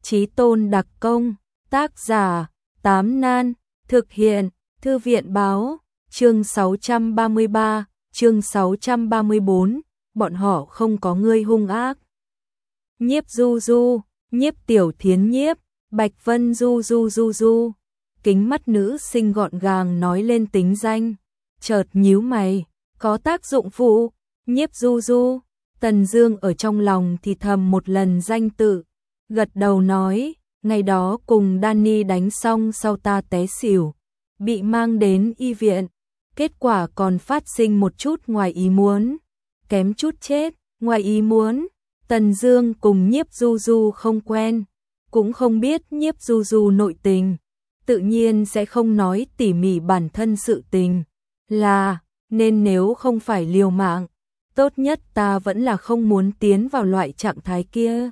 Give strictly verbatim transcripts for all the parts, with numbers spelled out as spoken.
Chí tôn đặc công, tác giả, Tám Nan, thực hiện, Thư viện báo, chương sáu trăm ba mươi ba, chương sáu trăm ba mươi bốn, bọn họ không có ngươi hung ác. Nhiếp Du Du, Nhiếp Tiểu Thiến Nhiếp, Bạch Vân Du Du Du Du, kính mắt nữ sinh gọn gàng nói lên tính danh, chợt nhíu mày, có tác dụng phụ, Nhiếp Du Du. Tần Dương ở trong lòng thì thầm một lần danh tự, gật đầu nói, ngày đó cùng Danny đánh xong sau ta té xỉu, bị mang đến y viện, kết quả còn phát sinh một chút ngoài ý muốn, kém chút chết, ngoài ý muốn. Tần Dương cùng Nhiếp Du Du không quen, cũng không biết Nhiếp Du Du nội tình, tự nhiên sẽ không nói tỉ mỉ bản thân sự tình, là, nên nếu không phải liều mạng, tốt nhất ta vẫn là không muốn tiến vào loại trạng thái kia.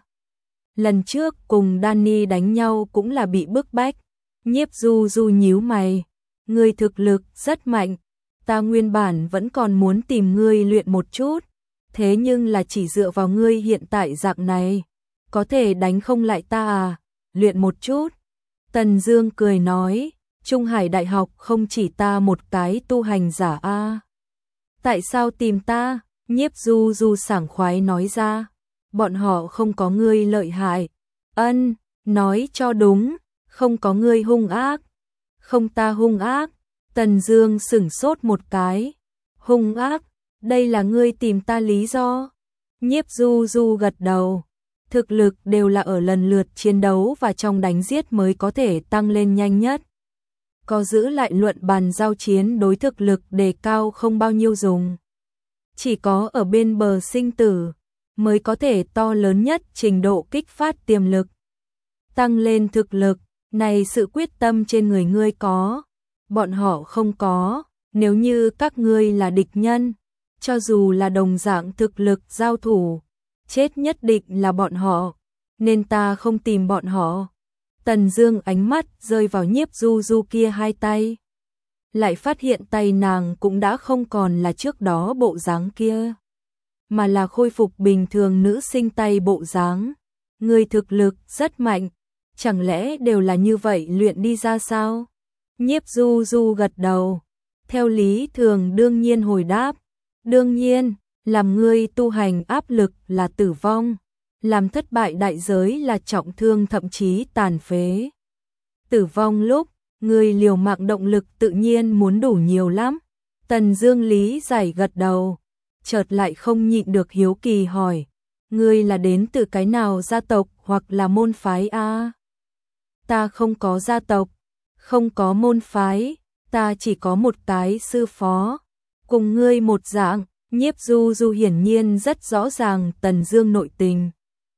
Lần trước cùng Danny đánh nhau cũng là bị bức bách. Nhiếp Du Du nhíu mày, ngươi thực lực rất mạnh, ta nguyên bản vẫn còn muốn tìm ngươi luyện một chút, thế nhưng là chỉ dựa vào ngươi hiện tại dạng này, có thể đánh không lại ta à, luyện một chút. Tần Dương cười nói, Trung Hải Đại học không chỉ ta một cái tu hành giả a. À. Tại sao tìm ta? Nhiếp Du Du sảng khoái nói ra, bọn họ không có ngươi lợi hại. Ân, nói cho đúng, không có ngươi hung ác. Không ta hung ác. Tần Dương sững sốt một cái. Hung ác, đây là ngươi tìm ta lý do. Nhiếp Du Du gật đầu. Thực lực đều là ở lần lượt chiến đấu và trong đánh giết mới có thể tăng lên nhanh nhất. Có giữ lại luận bàn giao chiến đối thực lực đề cao không bao nhiêu dùng. Chỉ có ở bên bờ sinh tử mới có thể to lớn nhất trình độ kích phát tiềm lực. Tăng lên thực lực, này sự quyết tâm trên người ngươi có, bọn họ không có, nếu như các ngươi là địch nhân, cho dù là đồng dạng thực lực giao thủ, chết nhất định là bọn họ, nên ta không tìm bọn họ. Tần Dương ánh mắt rơi vào Nhiếp Du Du kia hai tay, lại phát hiện tay nàng cũng đã không còn là trước đó bộ dáng kia, mà là khôi phục bình thường nữ sinh tay bộ dáng. Người thực lực rất mạnh, chẳng lẽ đều là như vậy luyện đi ra sao? Nhiếp Du Du gật đầu, theo lý thường đương nhiên hồi đáp, đương nhiên, làm ngươi tu hành áp lực là tử vong, làm thất bại đại giới là trọng thương thậm chí tàn phế. Tử vong lúc ngươi liều mạng động lực tự nhiên muốn đủ nhiều lắm. Tần Dương lý giải gật đầu, chợt lại không nhịn được hiếu kỳ hỏi, ngươi là đến từ cái nào gia tộc hoặc là môn phái a? À? Ta không có gia tộc, không có môn phái, ta chỉ có một cái sư phó, cùng ngươi một dạng. Nhiếp Du Du hiển nhiên rất rõ ràng Tần Dương nội tình,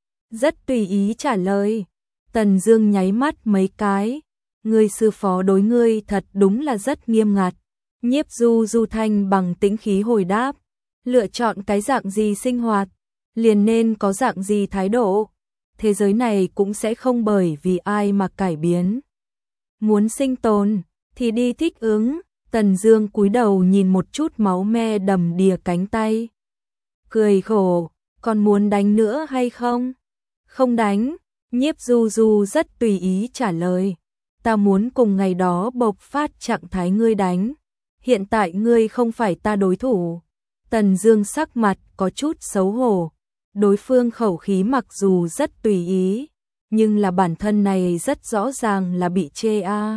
rất tùy ý trả lời. Tần Dương nháy mắt mấy cái, ngươi sư phó đối ngươi thật đúng là rất nghiêm ngặt. Nhiếp Du Du thanh bằng tĩnh khí hồi đáp, lựa chọn cái dạng gì sinh hoạt, liền nên có dạng gì thái độ. Thế giới này cũng sẽ không bởi vì ai mà cải biến. Muốn sinh tồn thì đi thích ứng. Tần Dương cúi đầu nhìn một chút máu me đầm đìa cánh tay, cười khổ, còn muốn đánh nữa hay không? Không đánh. Nhiếp Du Du rất tùy ý trả lời, ta muốn cùng ngày đó bộc phát trạng thái ngươi đánh, hiện tại ngươi không phải ta đối thủ. Tần Dương sắc mặt có chút xấu hổ, đối phương khẩu khí mặc dù rất tùy ý, nhưng là bản thân này rất rõ ràng là bị chê a. À.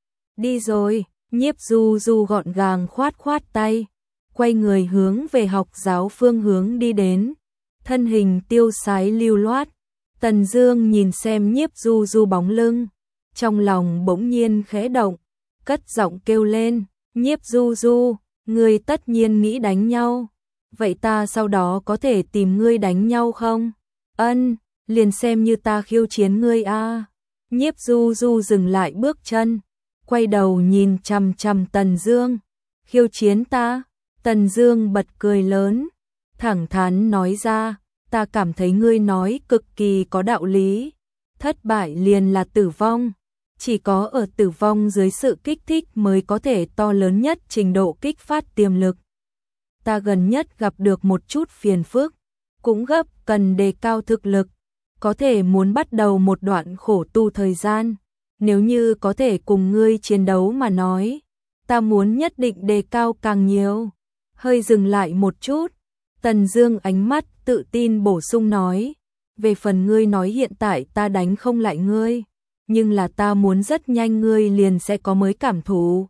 Đi rồi. Nhiếp Du Du gọn gàng khoát khoát tay, quay người hướng về học giáo phương hướng đi đến, thân hình tiêu sái lưu loát. Tần Dương nhìn xem Nhiếp Du Du bóng lưng, trong lòng bỗng nhiên khẽ động, cất giọng kêu lên, Nhiếp Du Du, ngươi tất nhiên nghĩ đánh nhau, vậy ta sau đó có thể tìm ngươi đánh nhau không? Ân, liền xem như ta khiêu chiến ngươi a. À. Nhiếp Du Du dừng lại bước chân, quay đầu nhìn chằm chằm Tần Dương, khiêu chiến ta? Tần Dương bật cười lớn, thẳng thắn nói ra, ta cảm thấy ngươi nói cực kỳ có đạo lý, thất bại liền là tử vong, chỉ có ở tử vong dưới sự kích thích mới có thể to lớn nhất trình độ kích phát tiềm lực. Ta gần nhất gặp được một chút phiền phức, cũng gấp cần đề cao thực lực, có thể muốn bắt đầu một đoạn khổ tu thời gian. Nếu như có thể cùng ngươi chiến đấu mà nói, ta muốn nhất định đề cao càng nhiều. Hơi dừng lại một chút, Tần Dương ánh mắt tự tin bổ sung nói, về phần ngươi nói hiện tại ta đánh không lại ngươi, nhưng là ta muốn rất nhanh ngươi liền sẽ có mới cảm thụ.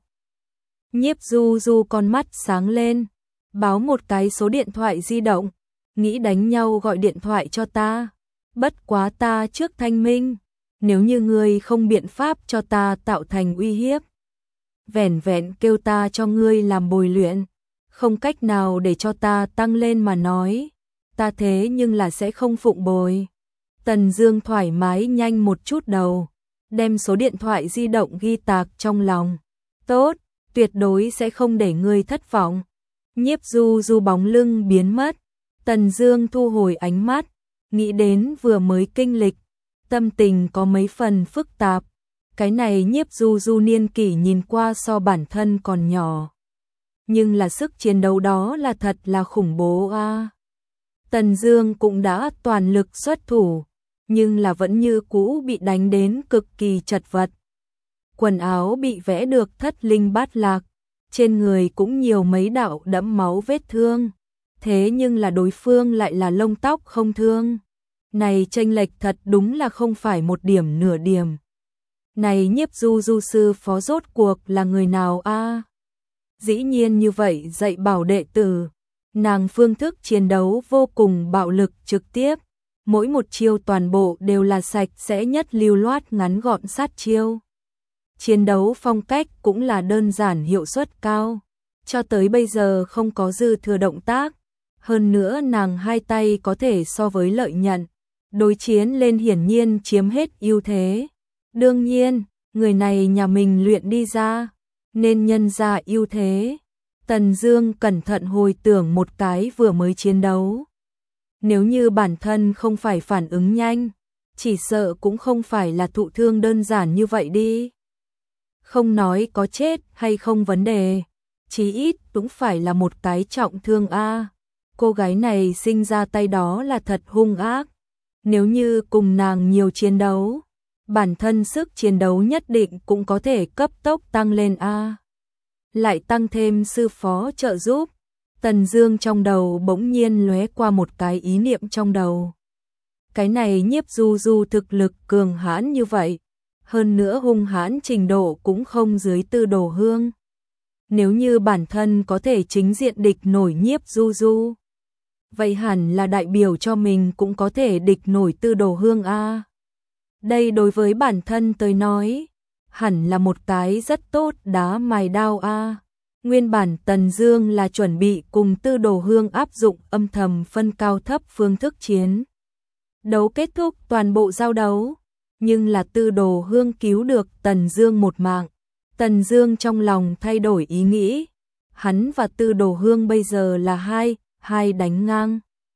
Nhiếp Du Du con mắt sáng lên, báo một cái số điện thoại di động, nghĩ đánh nhau gọi điện thoại cho ta, bất quá ta trước thanh minh, nếu như ngươi không biện pháp cho ta tạo thành uy hiếp, vẻn vẹn kêu ta cho ngươi làm bồi luyện, không cách nào để cho ta tăng lên mà nói, ta thế nhưng là sẽ không phụng bồi. Tần Dương thoải mái nhanh một chút đầu, đem số điện thoại di động ghi tạc trong lòng. Tốt, tuyệt đối sẽ không để ngươi thất vọng. Nhiếp Du Du bóng lưng biến mất, Tần Dương thu hồi ánh mắt, nghĩ đến vừa mới kinh lịch, tâm tình có mấy phần phức tạp. Cái này Nhiếp Du Du niên kỷ nhìn qua so bản thân còn nhỏ, nhưng là sức chiến đấu đó là thật là khủng bố a. À. Tần Dương cũng đã toàn lực xuất thủ, nhưng là vẫn như cũ bị đánh đến cực kỳ chật vật. Quần áo bị vẽ được thất linh bát lạc, trên người cũng nhiều mấy đạo đẫm máu vết thương, thế nhưng là đối phương lại là lông tóc không thương. Này chênh lệch thật đúng là không phải một điểm nửa điểm. Này Nhiếp Du Du sư phó rốt cuộc là người nào a? À? Dĩ nhiên như vậy dạy bảo đệ tử, nàng phương thức chiến đấu vô cùng bạo lực trực tiếp, mỗi một chiêu toàn bộ đều là sạch sẽ nhất lưu loát ngắn gọn sát chiêu. Chiến đấu phong cách cũng là đơn giản hiệu suất cao, cho tới bây giờ không có dư thừa động tác, hơn nữa nàng hai tay có thể so với lợi nhận, đối chiến lên hiển nhiên chiếm hết ưu thế. Đương nhiên, người này nhà mình luyện đi ra, nên nhân ra ưu thế. Tần Dương cẩn thận hồi tưởng một cái vừa mới chiến đấu. Nếu như bản thân không phải phản ứng nhanh, chỉ sợ cũng không phải là thụ thương đơn giản như vậy đi. Không nói có chết hay không vấn đề, chí ít cũng phải là một cái trọng thương a. À. Cô gái này sinh ra tay đó là thật hung ác. Nếu như cùng nàng nhiều chiến đấu, bản thân sức chiến đấu nhất định cũng có thể cấp tốc tăng lên a. À. Lại tăng thêm sư phó trợ giúp, Tần Dương trong đầu bỗng nhiên lóe qua một cái ý niệm trong đầu. Cái này Nhiếp Du Du thực lực cường hãn như vậy, hơn nữa hung hãn trình độ cũng không dưới Tư Đồ Hương. Nếu như bản thân có thể chính diện địch nổi Nhiếp Du Du, vậy hẳn là đại biểu cho mình cũng có thể địch nổi Tư Đồ Hương a. À. Đây đối với bản thân tới nói, hẳn là một cái rất tốt đá mài đao a. À. Nguyên bản Tần Dương là chuẩn bị cùng Tư Đồ Hương áp dụng âm thầm phân cao thấp phương thức chiến đấu kết thúc toàn bộ giao đấu, nhưng là Tư Đồ Hương cứu được Tần Dương một mạng. Tần Dương trong lòng thay đổi ý nghĩ, hắn và Tư Đồ Hương bây giờ là hai, hai đánh ngang.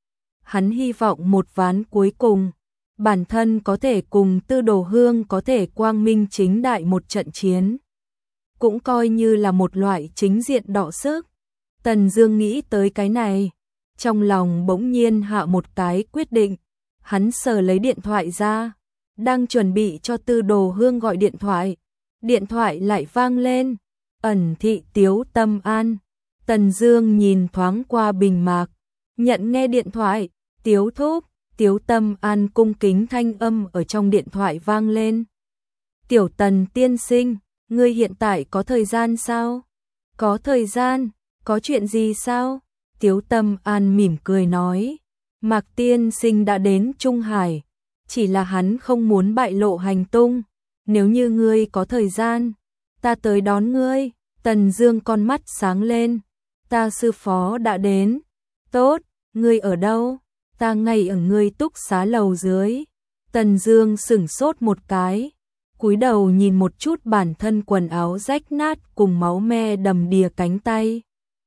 Hắn hy vọng một ván cuối cùng, bản thân có thể cùng Tư Đồ Hương có thể quang minh chính đại một trận chiến. Cũng coi như là một loại chính diện đọ sức. Tần Dương nghĩ tới cái này, trong lòng bỗng nhiên hạ một cái quyết định, hắn sờ lấy điện thoại ra, đang chuẩn bị cho Tư Đồ Hương gọi điện thoại. Điện thoại lại vang lên, ẩn thị Tiếu Tâm An. Tần Dương nhìn thoáng qua bình mạc, nhận nghe điện thoại, Tiếu thúc, Tiếu Tâm An cung kính thanh âm ở trong điện thoại vang lên. Tiểu Tần tiên sinh, ngươi hiện tại có thời gian sao? Có thời gian, có chuyện gì sao? Tiếu Tâm An mỉm cười nói, Mạc tiên sinh đã đến Trung Hải, chỉ là hắn không muốn bại lộ hành tung. Nếu như ngươi có thời gian, ta tới đón ngươi. Tần Dương con mắt sáng lên, ta sư phó đã đến. Tốt, ngươi ở đâu? Ta ngay ở ngươi túc xá lầu dưới. Tần Dương sững sốt một cái, cúi đầu nhìn một chút bản thân quần áo rách nát cùng máu me đầm đìa cánh tay.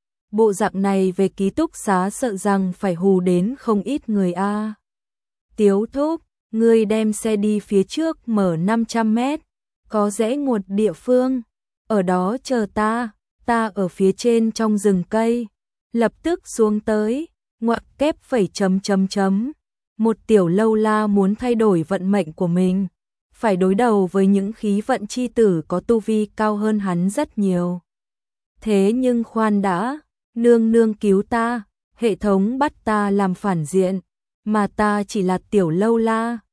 Bộ dạng này về ký túc xá sợ rằng phải hù đến không ít người a. À. Tiếu thúc, ngươi đem xe đi phía trước mở năm trăm mét, có rẽ nguột địa phương, ở đó chờ ta, ta ở phía trên trong rừng cây, lập tức xuống tới, ngoặc kép phẩy chấm chấm chấm. Một tiểu lâu la muốn thay đổi vận mệnh của mình, phải đối đầu với những khí vận chi tử có tu vi cao hơn hắn rất nhiều. Thế nhưng khoan đã, nương nương cứu ta, hệ thống bắt ta làm phản diện, mà ta chỉ là tiểu lâu la.